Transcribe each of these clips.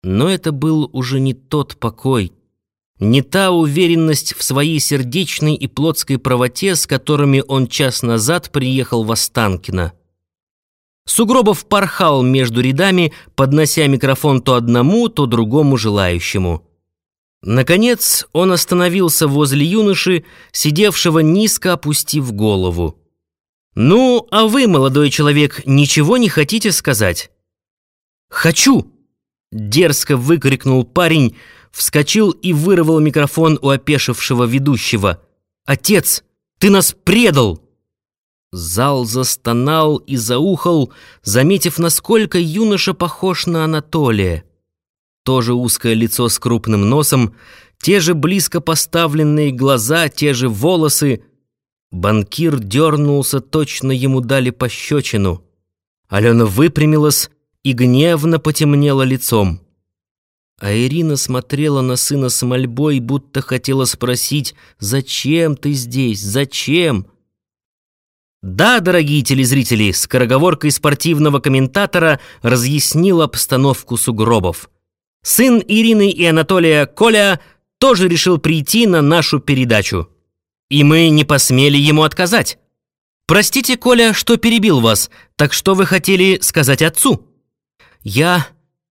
Но это был уже не тот покой, не та уверенность в своей сердечной и плотской правоте, с которыми он час назад приехал в Останкино. Сугробов порхал между рядами, поднося микрофон то одному, то другому желающему. Наконец он остановился возле юноши, сидевшего низко опустив голову. «Ну, а вы, молодой человек, ничего не хотите сказать?» «Хочу!» — дерзко выкрикнул парень, вскочил и вырвал микрофон у опешившего ведущего. «Отец, ты нас предал!» Зал застонал и заухал, заметив, насколько юноша похож на Анатолия. Тоже узкое лицо с крупным носом, те же близко поставленные глаза, те же волосы. Банкир дернулся, точно ему дали пощечину. Алена выпрямилась и гневно потемнела лицом. А Ирина смотрела на сына с мольбой, будто хотела спросить: «Зачем ты здесь? Зачем?» Да, дорогие телезрители, скороговоркой спортивного комментатора разъяснил обстановку Сугробов. Сын Ирины и Анатолия, Коля, тоже решил прийти на нашу передачу. И мы не посмели ему отказать. Простите, Коля, что перебил вас, так что вы хотели сказать отцу? Я...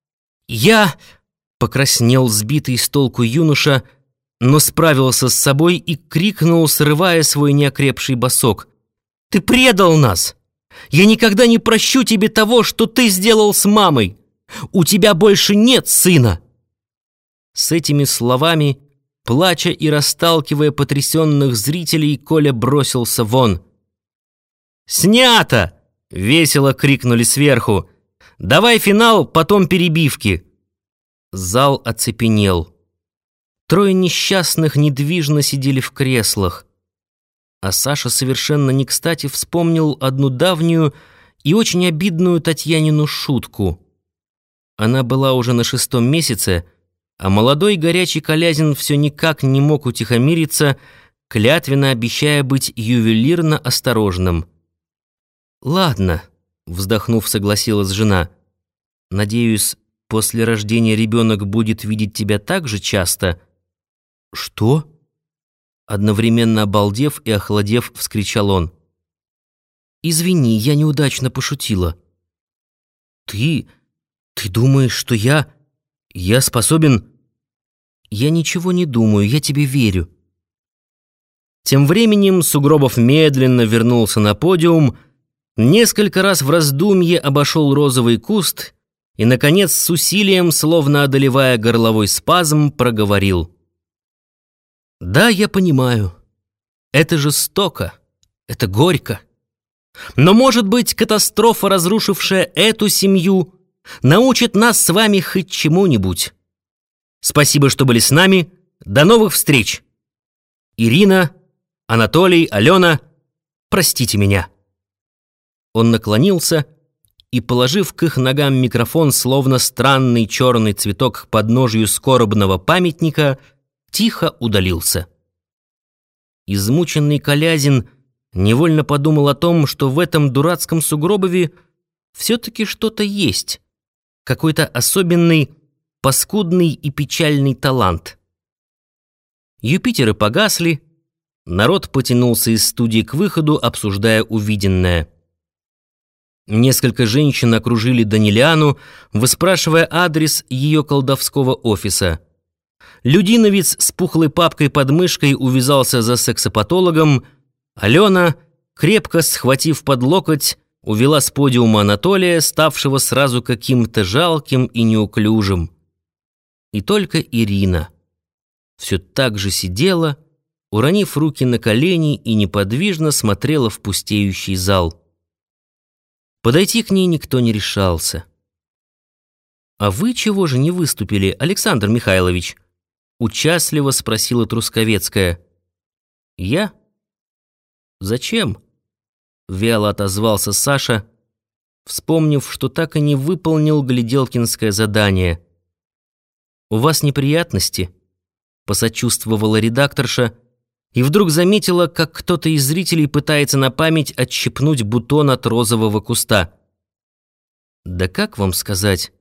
Покраснел сбитый с толку юноша, но справился с собой и крикнул, срывая свой неокрепший босок: «Ты предал нас! Я никогда не прощу тебе того, что ты сделал с мамой! У тебя больше нет сына!» С этими словами, плача и расталкивая потрясенных зрителей, Коля бросился вон. «Снято!» — весело крикнули сверху. «Давай финал, потом перебивки!» Зал оцепенел. Трое несчастных недвижно сидели в креслах. А Саша совершенно не кстати вспомнил одну давнюю и очень обидную Татьянину шутку. Она была уже на 6-м месяце, а молодой горячий Колязин все никак не мог утихомириться, клятвенно обещая быть ювелирно осторожным. «Ладно», — вздохнув, согласилась жена. «Надеюсь, после рождения ребенок будет видеть тебя так же часто?» «Что?» Одновременно обалдев и охладев, вскричал он. «Извини, я неудачно пошутила». «Ты думаешь, что я способен...» «Я ничего не думаю, я тебе верю». Тем временем Сугробов медленно вернулся на подиум, несколько раз в раздумье обошел розовый куст и, наконец, с усилием, словно одолевая горловой спазм, проговорил: «Да, я понимаю. Это жестоко, это горько. Но, может быть, катастрофа, разрушившая эту семью, научит нас с вами хоть чему-нибудь. Спасибо, что были с нами. До новых встреч. Ирина, Анатолий, Алена, простите меня». Он наклонился и, положив к их ногам микрофон, словно странный черный цветок к подножию скорбного памятника, тихо удалился. Измученный Колязин невольно подумал о том, что в этом дурацком Сугробове все-таки что-то есть, какой-то особенный, паскудный и печальный талант. Юпитеры погасли, народ потянулся из студии к выходу, обсуждая увиденное. Несколько женщин окружили Данилиану, выспрашивая адрес ее колдовского офиса. Людиновец с пухлой папкой под мышкой увязался за сексопатологом. Алена, крепко схватив под локоть, увела с подиума Анатолия, ставшего сразу каким-то жалким и неуклюжим. И только Ирина все так же сидела, уронив руки на колени, и неподвижно смотрела в пустеющий зал. Подойти к ней никто не решался. «А вы чего же не выступили, Александр Михайлович?» Участливо спросила Трусковецкая. «Я? Зачем?» Вяло отозвался Саша, вспомнив, что так и не выполнил гляделкинское задание. «У вас неприятности?» Посочувствовала редакторша и вдруг заметила, как кто-то из зрителей пытается на память отщипнуть бутон от розового куста. «Да как вам сказать?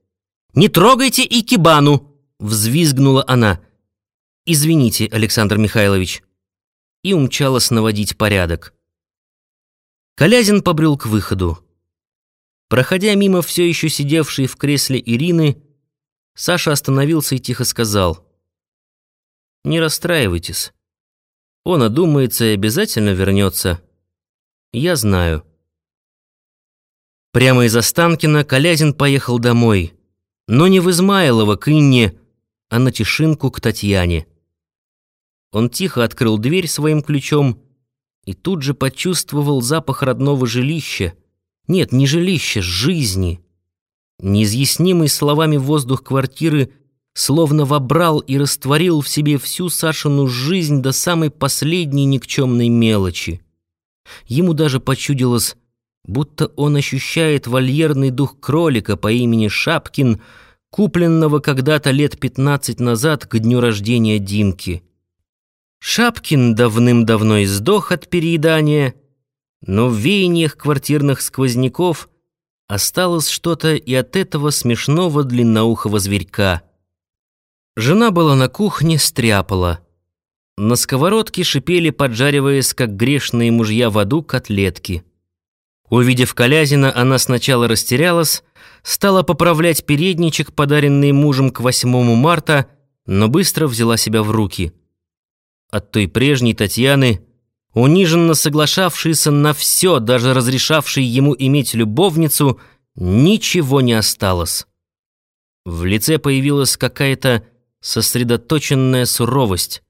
«Не трогайте икебану!» — взвизгнула она. «Извините, Александр Михайлович». И умчалась наводить порядок. Колязин побрел к выходу. Проходя мимо все еще сидевшей в кресле Ирины, Саша остановился и тихо сказал: «Не расстраивайтесь. Он одумается и обязательно вернется. Я знаю». Прямо из Останкина Колязин поехал домой, но не в Измайлово к Инне, а на Тишинку к Татьяне. Он тихо открыл дверь своим ключом и тут же почувствовал запах родного жилища. Нет, не жилища, жизни. Неизъяснимый словами воздух квартиры словно вобрал и растворил в себе всю Сашину жизнь до самой последней никчемной мелочи. Ему даже почудилось, будто он ощущает вольерный дух кролика по имени Шапкин, купленного когда-то лет 15 назад к дню рождения Димки. Шапкин давным-давно издох от переедания, но в веяниях квартирных сквозняков осталось что-то и от этого смешного длинноухого зверька. Жена была на кухне, стряпала. На сковородке шипели, поджариваясь, как грешные мужья в аду, котлетки. Увидев Колязина, она сначала растерялась, стала поправлять передничек, подаренный мужем к 8 марта, но быстро взяла себя в руки. От той прежней Татьяны, униженно соглашавшейся на все, даже разрешавшей ему иметь любовницу, ничего не осталось. В лице появилась какая-то сосредоточенная суровость.